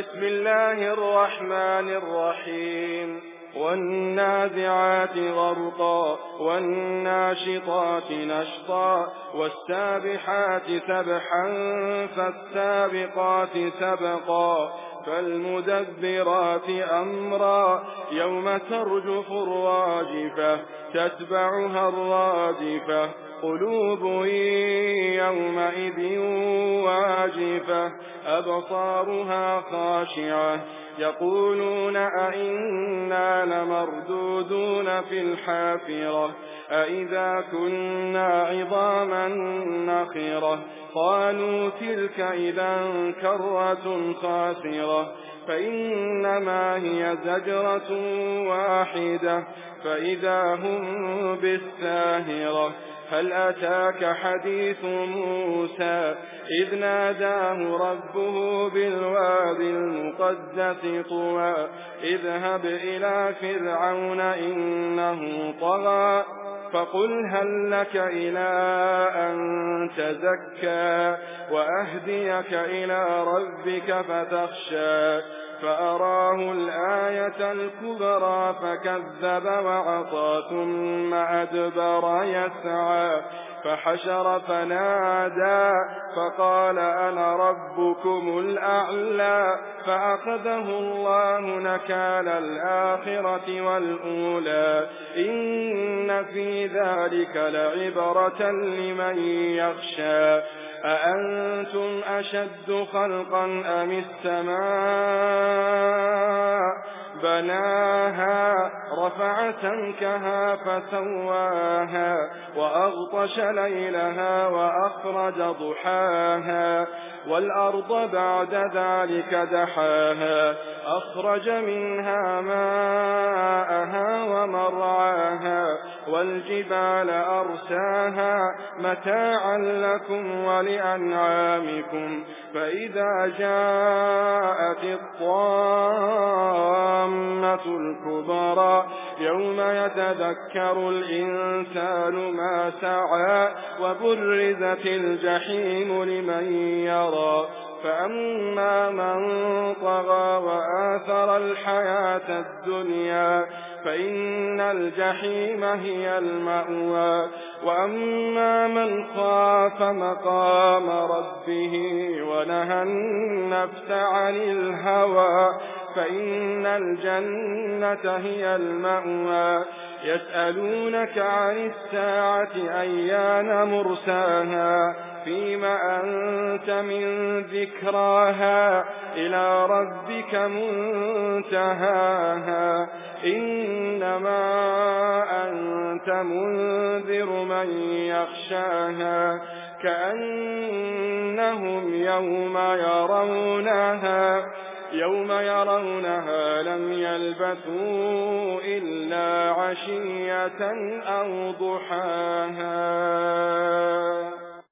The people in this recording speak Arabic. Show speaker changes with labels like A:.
A: بسم الله الرحمن الرحيم والنازعات غرقا والناشطات نشطا والسابحات سبحا فالسابقات سبقا فالمدبرات أمرا يوم ترجف الراجفة تتبعها الرادفة قلوب يومئذ واجفة أبصارها خاشعة يقولون أئنا لمردودون في الحافرة أئذا كنا عظاما نخرة قالوا تلك إذا كرة خاسرة فإنما هي زجرة واحدة فإذا هم بالساهرة هل أتاك حديث موسى إذ ناداه ربه بالوادي المقدس طوى اذهب إلى فرعون إنه طغى فقل هل لك إلى أن تزكى وأهديك إلى ربك فتخشى فأراه الآية الكبرى فكذب وعصى ثم أدبر يسعى فحشر فنادى فقال أنا ربكم الأعلى فأخذه الله نكال الآخرة والأولى إن في ذلك لعبرة لمن يخشى أأنتم أشد خلقا أم السماء بناها رفع سمكها فسواها وأغطش ليلها وأخرج ضحاها والأرض بعد ذلك دحاها أخرج منها ماءها ومرعاها والجبال أرساها متاعا لكم ولأنعامكم فإذا جاءت الطامة الكبرى يوم يتذكر الإنسان ما سعى وبرزت الجحيم لمن يرى فأما من طغى وآثر الحياة الدنيا فإن الجحيم هي المأوى وأما من خاف مقام ربه ونهى النفس عن الهوى فإن الجنة هي المأوى يسألونك عن الساعة أيان مرساها فيما أنت من ذكراها إلى ربك منتهاها إنما أنت منذر من يخشاها كأنهم يوم يرونها لم يلبثوا إلا عشية أو ضحاها.